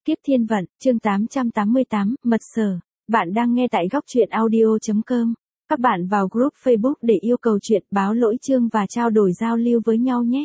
Kiếp thiên vận, chương 888, mật sở. Bạn đang nghe tại góc truyện audio.com. Các bạn vào group Facebook để yêu cầu chuyện, báo lỗi chương và trao đổi giao lưu với nhau nhé.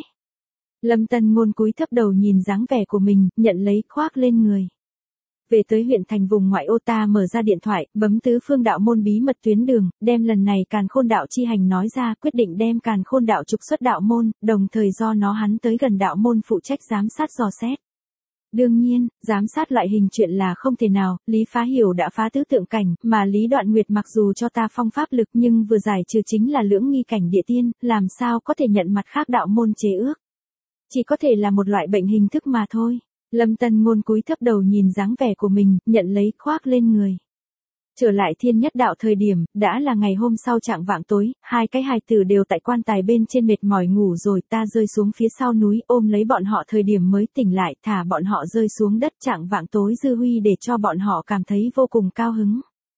Lâm Tân Ngôn cúi thấp đầu nhìn dáng vẻ của mình, nhận lấy, khoác lên người. Về tới huyện thành vùng ngoại ô, ta mở ra điện thoại, bấm tứ phương đạo môn bí mật tuyến đường, đem lần này Càn Khôn đạo chi hành nói ra, quyết định đem Càn Khôn đạo trục xuất đạo môn, đồng thời do nó hắn tới gần đạo môn phụ trách giám sát dò xét. Đương nhiên, giám sát loại hình chuyện là không thể nào, Lý Phá Hiểu đã phá tứ tượng cảnh, mà Lý Đoạn Nguyệt mặc dù cho ta phong pháp lực nhưng vừa giải trừ chính là lưỡng nghi cảnh địa tiên, làm sao có thể nhận mặt khác đạo môn chế ước. Chỉ có thể là một loại bệnh hình thức mà thôi. Lâm Tân Ngôn cúi thấp đầu nhìn dáng vẻ của mình, nhận lấy, khoác lên người. Trở lại thiên nhất đạo thời điểm, đã là ngày hôm sau chạng vạng tối, hai cái hài tử đều tại quan tài bên trên mệt mỏi ngủ rồi, ta rơi xuống phía sau núi ôm lấy bọn họ thời điểm mới tỉnh lại, thả bọn họ rơi xuống đất chạng vạng tối dư huy để cho bọn họ cảm thấy vô cùng cao hứng.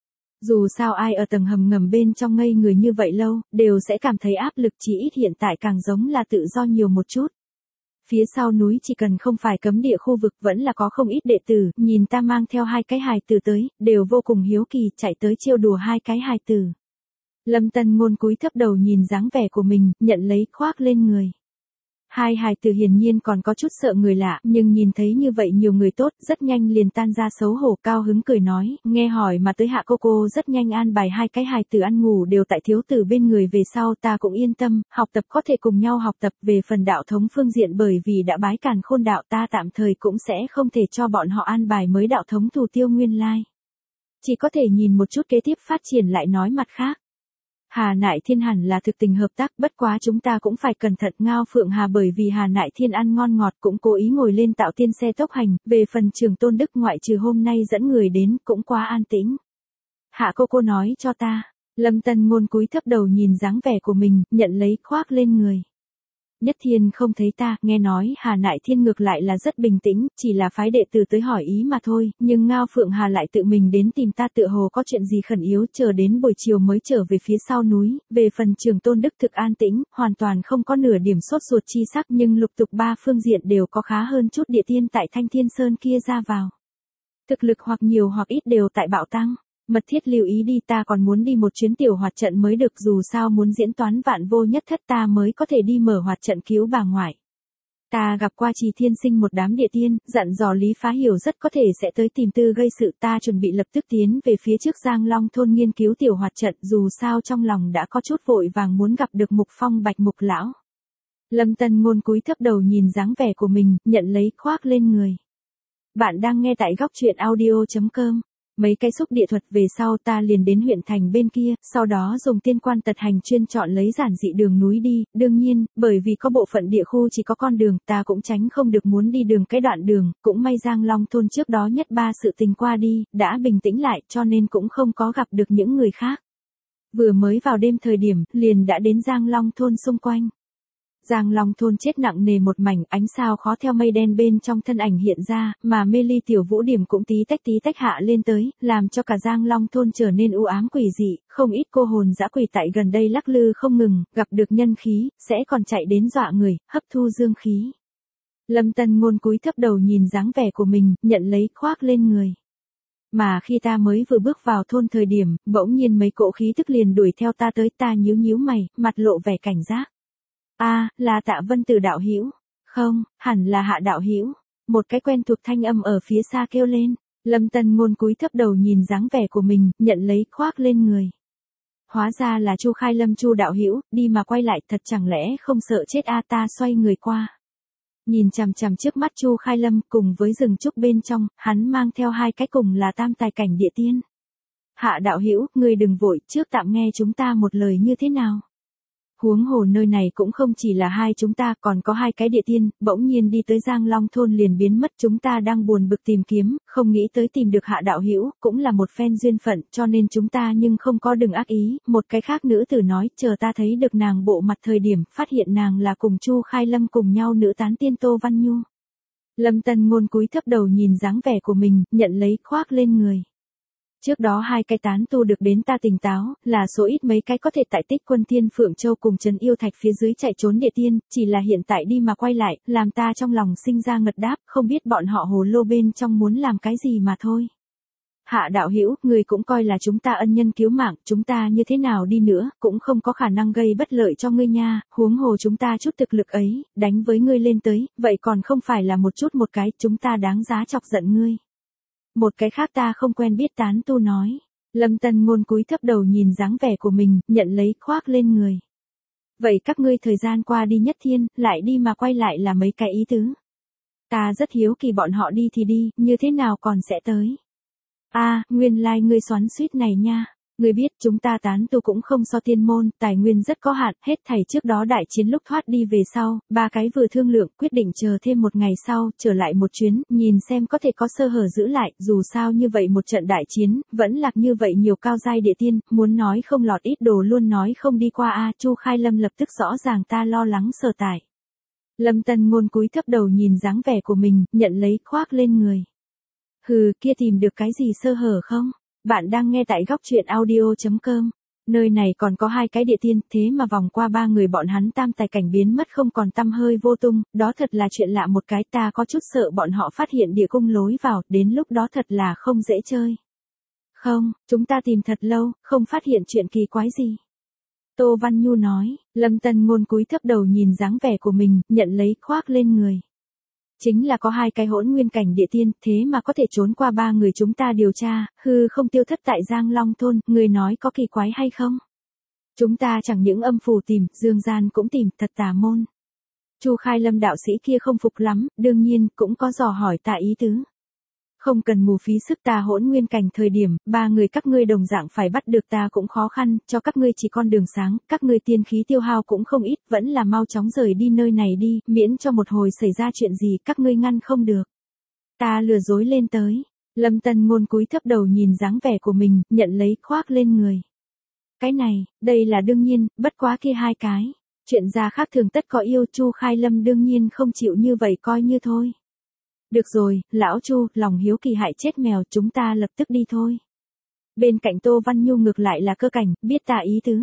Dù sao ai ở tầng hầm ngầm bên trong ngây người như vậy lâu, đều sẽ cảm thấy áp lực, chỉ ít hiện tại càng giống là tự do nhiều một chút. Phía sau núi chỉ cần không phải cấm địa khu vực vẫn là có không ít đệ tử, nhìn ta mang theo hai cái hài tử tới, đều vô cùng hiếu kỳ chạy tới trêu đùa hai cái hài tử. Lâm Tân Ngôn cúi thấp đầu nhìn dáng vẻ của mình, nhận lấy, khoác lên người. Hai hài tử hiển nhiên còn có chút sợ người lạ, nhưng nhìn thấy như vậy nhiều người tốt, rất nhanh liền tan ra xấu hổ, cao hứng cười nói, nghe hỏi mà tới hạ cô rất nhanh an bài hai cái hài tử ăn ngủ đều tại thiếu tử bên người, về sau ta cũng yên tâm, học tập có thể cùng nhau học tập, về phần đạo thống phương diện bởi vì đã bái Càn Khôn đạo ta tạm thời cũng sẽ không thể cho bọn họ an bài mới đạo thống thủ tiêu nguyên lai. Chỉ có thể nhìn một chút kế tiếp phát triển lại nói mặt khác. Hà Nại Thiên hẳn là thực tình hợp tác, bất quá chúng ta cũng phải cẩn thận. Ngao Phượng Hà bởi vì Hà Nại Thiên ăn ngon ngọt cũng cố ý ngồi lên tạo tiên xe tốc hành, về phần Trường Tôn Đức ngoại trừ hôm nay dẫn người đến cũng quá an tĩnh. Hạ cô nói cho ta. Lâm Tân Ngôn cúi thấp đầu nhìn dáng vẻ của mình, nhận lấy, khoác lên người. Nhất Thiên không thấy ta, nghe nói Hà Nại Thiên ngược lại là rất bình tĩnh, chỉ là phái đệ tử tới hỏi ý mà thôi, nhưng Ngao Phượng Hà lại tự mình đến tìm ta, tựa hồ có chuyện gì khẩn yếu, chờ đến buổi chiều mới trở về phía sau núi. Về phần Trường Tôn Đức thực an tĩnh, hoàn toàn không có nửa điểm sốt ruột chi sắc, nhưng lục tục ba phương diện đều có khá hơn chút địa tiên tại Thanh Thiên Sơn kia ra vào. Thực lực hoặc nhiều hoặc ít đều tại bạo tăng. Mật thiết lưu ý đi, ta còn muốn đi một chuyến tiểu hoạt trận mới được, dù sao muốn diễn toán vạn vô nhất thất ta mới có thể đi mở hoạt trận cứu bà ngoại. Ta gặp qua Trì Thiên Sinh một đám địa tiên, dặn dò Lý Phá Hiểu rất có thể sẽ tới tìm tư gây sự, ta chuẩn bị lập tức tiến về phía trước Giang Long thôn nghiên cứu tiểu hoạt trận, dù sao trong lòng đã có chút vội vàng muốn gặp được Mục Phong Bạch Mục lão. Lâm Tân Ngôn cúi thấp đầu nhìn dáng vẻ của mình, nhận lấy, khoác lên người. Bạn đang nghe tại góc truyện audio.com. Mấy cái xúc địa thuật về sau ta liền đến huyện thành bên kia, sau đó dùng tiên quan tật hành chuyên chọn lấy giản dị đường núi đi, đương nhiên, bởi vì có bộ phận địa khu chỉ có con đường, ta cũng tránh không được muốn đi đường cái đoạn đường, cũng may Giang Long thôn trước đó nhất ba sự tình qua đi, đã bình tĩnh lại, cho nên cũng không có gặp được những người khác. Vừa mới vào đêm thời điểm, liền đã đến Giang Long thôn xung quanh. Giang Long thôn chết nặng nề một mảnh, ánh sao khó theo mây đen bên trong thân ảnh hiện ra, mà mê ly tiểu vũ điểm cũng tí tách hạ lên tới, làm cho cả Giang Long thôn trở nên u ám quỷ dị, không ít cô hồn dã quỷ tại gần đây lắc lư không ngừng, gặp được nhân khí, sẽ còn chạy đến dọa người, hấp thu dương khí. Lâm Tân Ngôn cúi thấp đầu nhìn dáng vẻ của mình, nhận lấy, khoác lên người. Mà khi ta mới vừa bước vào thôn thời điểm, bỗng nhiên mấy cỗ khí tức liền đuổi theo ta tới, ta nhíu mày, mặt lộ vẻ cảnh giác. Là Tạ Vân Tử đạo hữu. Không, hẳn là Hạ đạo hữu. Một cái quen thuộc thanh âm ở phía xa kêu lên. Lâm Tân Ngôn cúi thấp đầu nhìn dáng vẻ của mình, nhận lấy, khoác lên người. Hóa ra là Chu Khai Lâm Chu đạo hữu, đi mà quay lại, thật chẳng lẽ không sợ chết ta xoay người qua. Nhìn chằm chằm trước mắt Chu Khai Lâm cùng với rừng trúc bên trong, hắn mang theo hai cái cùng là tam tài cảnh địa tiên. Hạ đạo hữu, ngươi đừng vội, trước tạm nghe chúng ta một lời như thế nào. Huống hồ nơi này cũng không chỉ là hai chúng ta, còn có hai cái địa tiên, bỗng nhiên đi tới Giang Long thôn liền biến mất, chúng ta đang buồn bực tìm kiếm, không nghĩ tới tìm được Hạ đạo hữu, cũng là một phen duyên phận, cho nên chúng ta nhưng không có đừng ác ý. Một cái khác nữ tử nói, chờ ta thấy được nàng bộ mặt thời điểm, phát hiện nàng là cùng Chu Khai Lâm cùng nhau nữ tán tiên Tô Văn Nhu. Lâm Tân Ngôn cúi thấp đầu nhìn dáng vẻ của mình, nhận lấy, khoác lên người. Trước đó hai cái tán tu được đến ta tỉnh táo, là số ít mấy cái có thể tại Tích Quân Thiên Phượng Châu cùng trấn yêu thạch phía dưới chạy trốn địa tiên, chỉ là hiện tại đi mà quay lại, làm ta trong lòng sinh ra ngật đáp, không biết bọn họ hồ lô bên trong muốn làm cái gì mà thôi. Hạ đạo hữu, người cũng coi là chúng ta ân nhân cứu mạng, chúng ta như thế nào đi nữa, cũng không có khả năng gây bất lợi cho ngươi nha, huống hồ chúng ta chút thực lực ấy, đánh với ngươi lên tới, vậy còn không phải là một chút một cái, chúng ta đáng giá chọc giận ngươi. Một cái khác ta không quen biết tán tu nói. Lâm Tân Ngôn cúi thấp đầu nhìn dáng vẻ của mình, nhận lấy khoác lên người. Vậy các ngươi thời gian qua đi nhất thiên, lại đi mà quay lại là mấy cái ý tứ. Ta rất hiếu kỳ bọn họ đi thì đi, như thế nào còn sẽ tới. Nguyên lai ngươi xoắn xuýt này nha. Ngươi biết chúng ta tán tu cũng không so tiên môn, tài nguyên rất có hạn, hết thảy trước đó đại chiến lúc thoát đi về sau, ba cái vừa thương lượng quyết định chờ thêm một ngày sau, trở lại một chuyến, nhìn xem có thể có sơ hở giữ lại, dù sao như vậy một trận đại chiến, vẫn lạc như vậy nhiều cao giai địa tiên, muốn nói không lọt ít đồ luôn nói không đi qua Chu Khai Lâm lập tức rõ ràng ta lo lắng sở tại. Lâm Tân Ngôn cúi thấp đầu nhìn dáng vẻ của mình, nhận lấy khoác lên người. Hừ, kia tìm được cái gì sơ hở không? Bạn đang nghe tại góc truyện audio.com. Nơi này còn có hai cái địa tiên, thế mà vòng qua ba người bọn hắn tam tài cảnh biến mất không còn tăm hơi vô tung, đó thật là chuyện lạ một cái, ta có chút sợ bọn họ phát hiện địa cung lối vào, đến lúc đó thật là không dễ chơi. Không, chúng ta tìm thật lâu, không phát hiện chuyện kỳ quái gì. Tô Văn Nhu nói. Lâm Tân Ngôn cúi thấp đầu nhìn dáng vẻ của mình, nhận lấy khoác lên người. Chính là có hai cái hỗn nguyên cảnh địa tiên, thế mà có thể trốn qua ba người chúng ta điều tra, không tiêu thất tại Giang Long thôn, người nói có kỳ quái hay không? Chúng ta chẳng những âm phù tìm, dương gian cũng tìm, thật tà môn. Chu Khai Lâm đạo sĩ kia không phục lắm, đương nhiên cũng có dò hỏi tại ý tứ. Không cần mù phí sức, ta hỗn nguyên cảnh thời điểm, ba người các ngươi đồng dạng phải bắt được ta cũng khó khăn, cho các ngươi chỉ con đường sáng, các ngươi tiên khí tiêu hao cũng không ít, vẫn là mau chóng rời đi nơi này đi, miễn cho một hồi xảy ra chuyện gì các ngươi ngăn không được. Ta lừa dối lên tới. Lâm Tân Ngôn cúi thấp đầu nhìn dáng vẻ của mình, nhận lấy khoác lên người. Cái này, đây là đương nhiên, bất quá kia hai cái. Chuyện ra khác thường tất có yêu, Chu Khai Lâm đương nhiên không chịu như vậy coi như thôi. Được rồi, lão Chu, lòng hiếu kỳ hại chết mèo, chúng ta lập tức đi thôi. Bên cạnh Tô Văn Nhu ngược lại là Cơ Cảnh, biết ta ý tứ.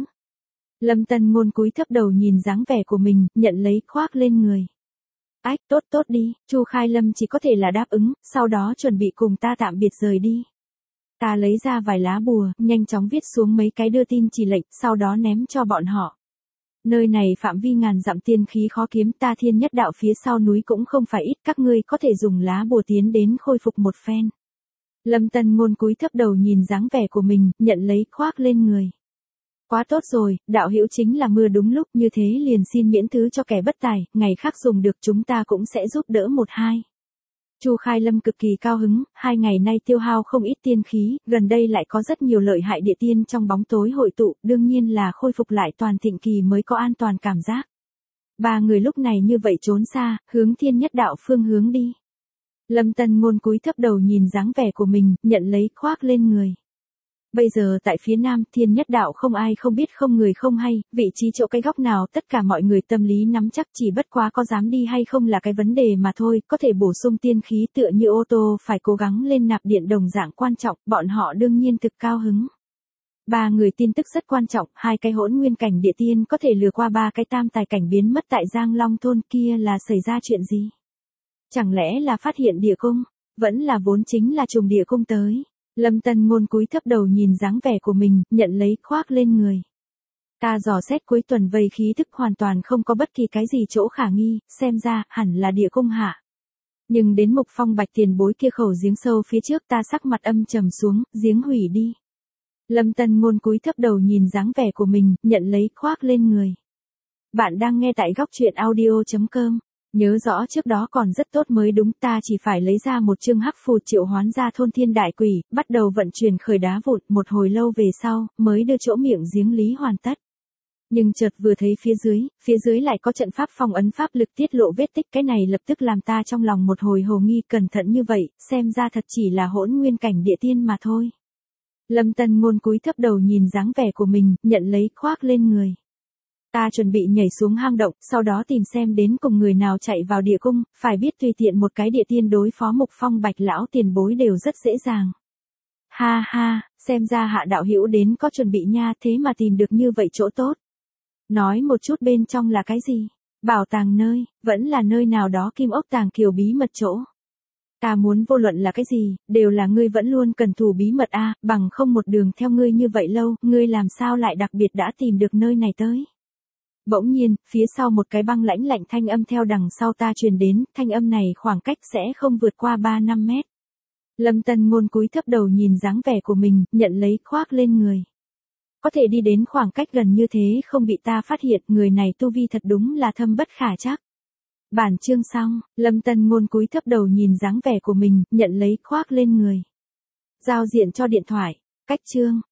Lâm Tân Ngôn cúi thấp đầu nhìn dáng vẻ của mình, nhận lấy khoác lên người. Ách, tốt đi, Chu Khai Lâm chỉ có thể là đáp ứng, sau đó chuẩn bị cùng ta tạm biệt rời đi. Ta lấy ra vài lá bùa, nhanh chóng viết xuống mấy cái đưa tin chỉ lệnh, sau đó ném cho bọn họ. Nơi này phạm vi ngàn dặm tiên khí khó kiếm, ta thiên nhất đạo phía sau núi cũng không phải ít, các ngươi có thể dùng lá bùa tiến đến khôi phục một phen. Lâm Tân Ngôn cúi thấp đầu nhìn dáng vẻ của mình, nhận lấy khoác lên người. Quá tốt rồi, đạo hữu chính là mưa đúng lúc, như thế liền xin miễn thứ cho kẻ bất tài, ngày khác dùng được chúng ta cũng sẽ giúp đỡ một hai. Chu Khai Lâm cực kỳ cao hứng, 2 ngày nay tiêu hao không ít tiên khí, gần đây lại có rất nhiều lợi hại địa tiên trong bóng tối hội tụ, đương nhiên là khôi phục lại toàn thịnh kỳ mới có an toàn cảm giác. Ba người lúc này như vậy trốn xa, hướng thiên nhất đạo phương hướng đi. Lâm Tân Ngôn cúi thấp đầu nhìn dáng vẻ của mình, nhận lấy khoác lên người. Bây giờ tại phía nam, thiên nhất đạo không ai không biết không người không hay, vị trí chỗ cái góc nào tất cả mọi người tâm lý nắm chắc, chỉ bất quá có dám đi hay không là cái vấn đề mà thôi, có thể bổ sung tiên khí tựa như ô tô phải cố gắng lên nạp điện đồng dạng quan trọng, bọn họ đương nhiên thực cao hứng. Ba người tin tức rất quan trọng, hai cái hỗn nguyên cảnh địa tiên có thể lừa qua ba cái tam tài cảnh biến mất tại Giang Long thôn, kia là xảy ra chuyện gì? Chẳng lẽ là phát hiện địa cung, vẫn là vốn chính là trùng địa cung tới. Lâm Tân Ngôn cúi thấp đầu nhìn dáng vẻ của mình, nhận lấy khoác lên người. Ta dò xét cuối tuần vây khí thức hoàn toàn không có bất kỳ cái gì chỗ khả nghi, xem ra hẳn là địa cung hạ. Nhưng đến Mục Phong Bạch tiền bối kia khẩu giếng sâu phía trước, ta sắc mặt âm trầm xuống, giếng hủy đi. Lâm Tân Ngôn cúi thấp đầu nhìn dáng vẻ của mình, nhận lấy khoác lên người. Bạn đang nghe tại góc truyện audio.com. Nhớ rõ trước đó còn rất tốt mới đúng, ta chỉ phải lấy ra một chương hắc phù triệu hoán ra thôn thiên đại quỷ, bắt đầu vận chuyển khởi đá vụn, một hồi lâu về sau, mới đưa chỗ miệng giếng lý hoàn tất. Nhưng chợt vừa thấy phía dưới lại có trận pháp phong ấn pháp lực tiết lộ vết tích, cái này lập tức làm ta trong lòng một hồi hồ nghi, cẩn thận như vậy, xem ra thật chỉ là hỗn nguyên cảnh địa tiên mà thôi. Lâm Tân Ngôn cúi thấp đầu nhìn dáng vẻ của mình, nhận lấy khoác lên người. Ta chuẩn bị nhảy xuống hang động, sau đó tìm xem đến cùng người nào chạy vào địa cung, phải biết tùy tiện một cái địa tiên đối phó Mục Phong Bạch lão tiền bối đều rất dễ dàng. Ha ha, xem ra Hạ đạo hữu đến có chuẩn bị nha, thế mà tìm được như vậy chỗ tốt. Nói một chút bên trong là cái gì? Bảo tàng nơi, vẫn là nơi nào đó kim ốc tàng kiều bí mật chỗ. Ta muốn vô luận là cái gì, đều là ngươi vẫn luôn cần thủ bí mật a, bằng không một đường theo ngươi như vậy lâu, ngươi làm sao lại đặc biệt đã tìm được nơi này tới. Bỗng nhiên, phía sau một cái băng lãnh lạnh thanh âm theo đằng sau ta truyền đến, thanh âm này khoảng cách sẽ không vượt qua 3-5 mét. Lâm Tân Ngôn cúi thấp đầu nhìn dáng vẻ của mình, nhận lấy khoác lên người. Có thể đi đến khoảng cách gần như thế không bị ta phát hiện, người này tu vi thật đúng là thâm bất khả trắc. Bản chương xong, Lâm Tân Ngôn cúi thấp đầu nhìn dáng vẻ của mình, nhận lấy khoác lên người. Giao diện cho điện thoại, cách chương.